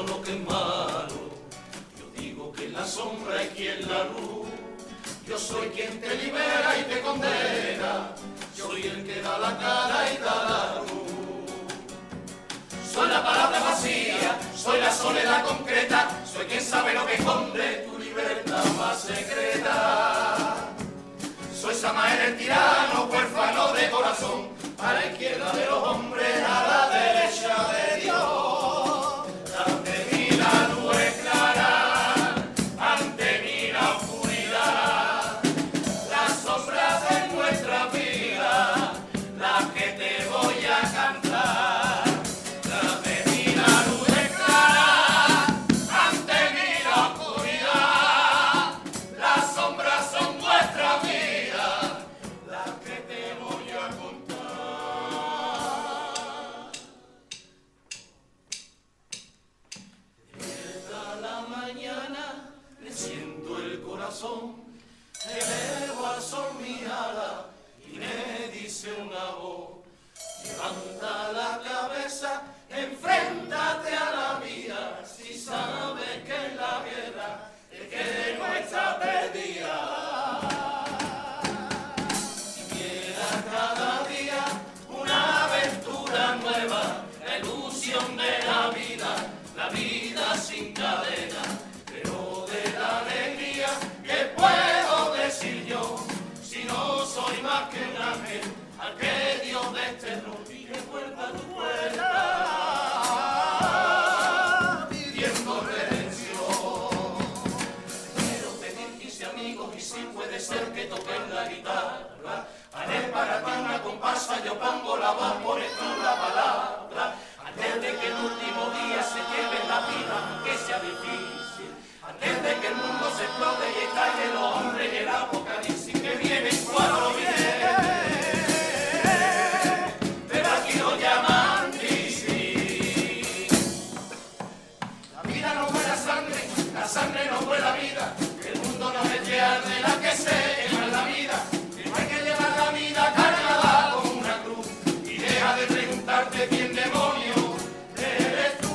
todo lo que es malo. Yo digo que en la sombra hay quien la luz. Yo soy quien te libera y te condena. Soy el que da la cara y da la luz. Soy la palabra vacía, soy la soledad concreta. Soy quien sabe lo que esconde tu libertad más secreta. Soy Samael el tirano, huérfano de corazón, a la izquierda de los hombres, a la derecha de Dios. Ante mí la luz es clara, ante mí la oscuridad, las sombras de nuestra vida, las que te voy a cantar. Ante mí la luz es clara, ante mí la oscuridad, las sombras son nuestra vida, las que te voy a contar. Despierta la mañana, le siento el corazón, elevo al sol mi ala y me dice una voz: levanta la cabeza, enfréntate a la vida, si sabes que la guerra es que no está perdida. Cada día una aventura nueva, la ilusión de la vida sin cadena, pero de la alegría que puedo decir yo, si no soy más que un ángel, al que Dios desterró y que vuelva a tu puerta, pidiendo redención. Quiero pedir 15 amigos y si puede ser que toquen la guitarra. Haré para ti una comparsa, yo pongo la voz, pones tú la palabra. Antes de que el último día se lleve la vida, aunque sea difícil. Antes de que el mundo se explote y estalle los hombres en el apocalipsis que viene cuando viene. Pero aquí lo llaman crisis. La vida no fue la sangre no fue la vida. El mundo no es real de la que se quema la vida. Hay que llevar la vida cargada con una cruz y deja de preguntarte quién demonio eres tú.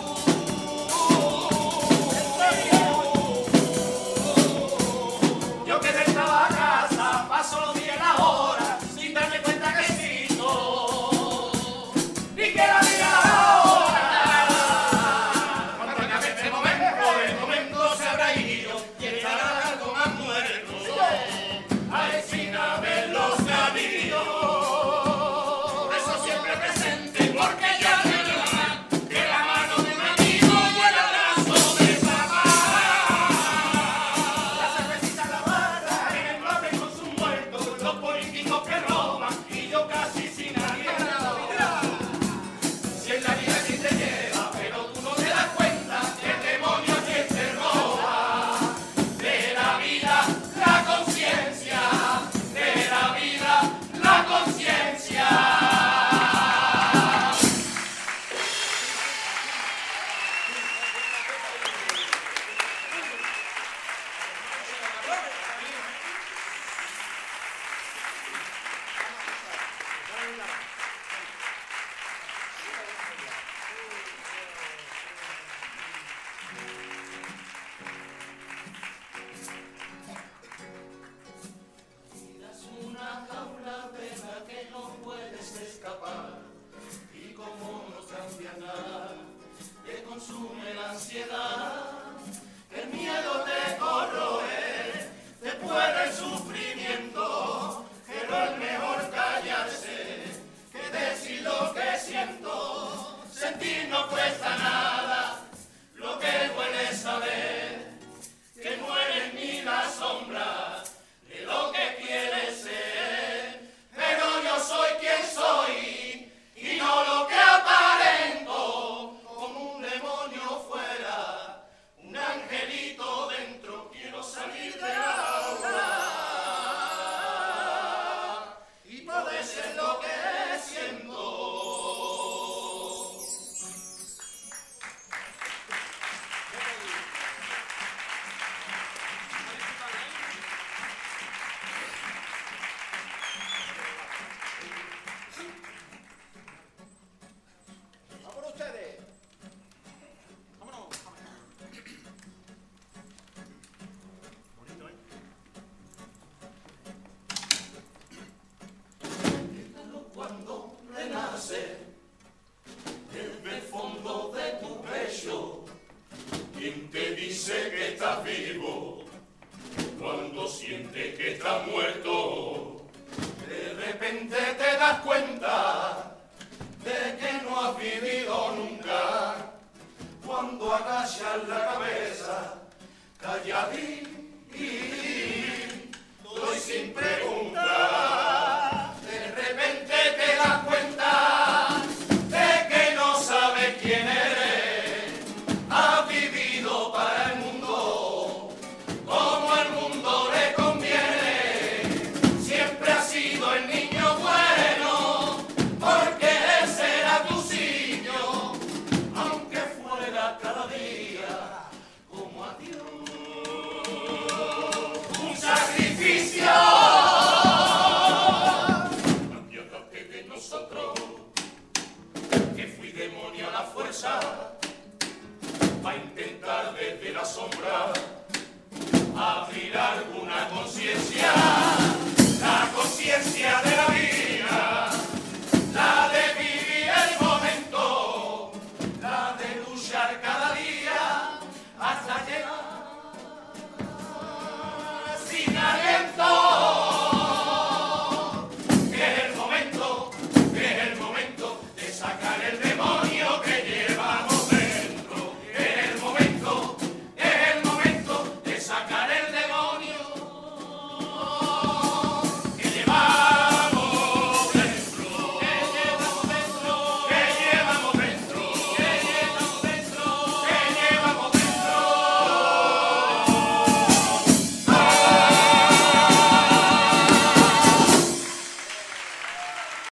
Yo que estaba a casa, paso los días y las horas sin darme cuenta que existo y que la vida ahora. Cuando acabe este momento, el momento se habrá ido y estará algo más muerto. Ay, sin haber los caminos, por eso siempre presente, porque ya no hay nada que la mano de un amigo y el abrazo de papá. La cervecita en la barra, en el mate con sus muertos, los políticos que roban y yo casi sin nadie nada. Si en la vida quien te lleva, pero tú no te das cuenta, el demonio es quien te roba. De la vida, la conciencia. De la vida, la conciencia. Es una jaula pena que no puedes escapar y como no cambia nada, te consume la ansiedad, el miedo te corroe, te puede el sufrimiento, pero es mejor callarse que decir lo que siento. Sentir no cuesta nada, lo que duele es saber que no eres ni la sombra de lo que quieres ser, pero yo soy quien soy y no lo que aparento, como un demonio fuera, un angelito dentro, quiero salir del aula y poder ser lo hacia ti.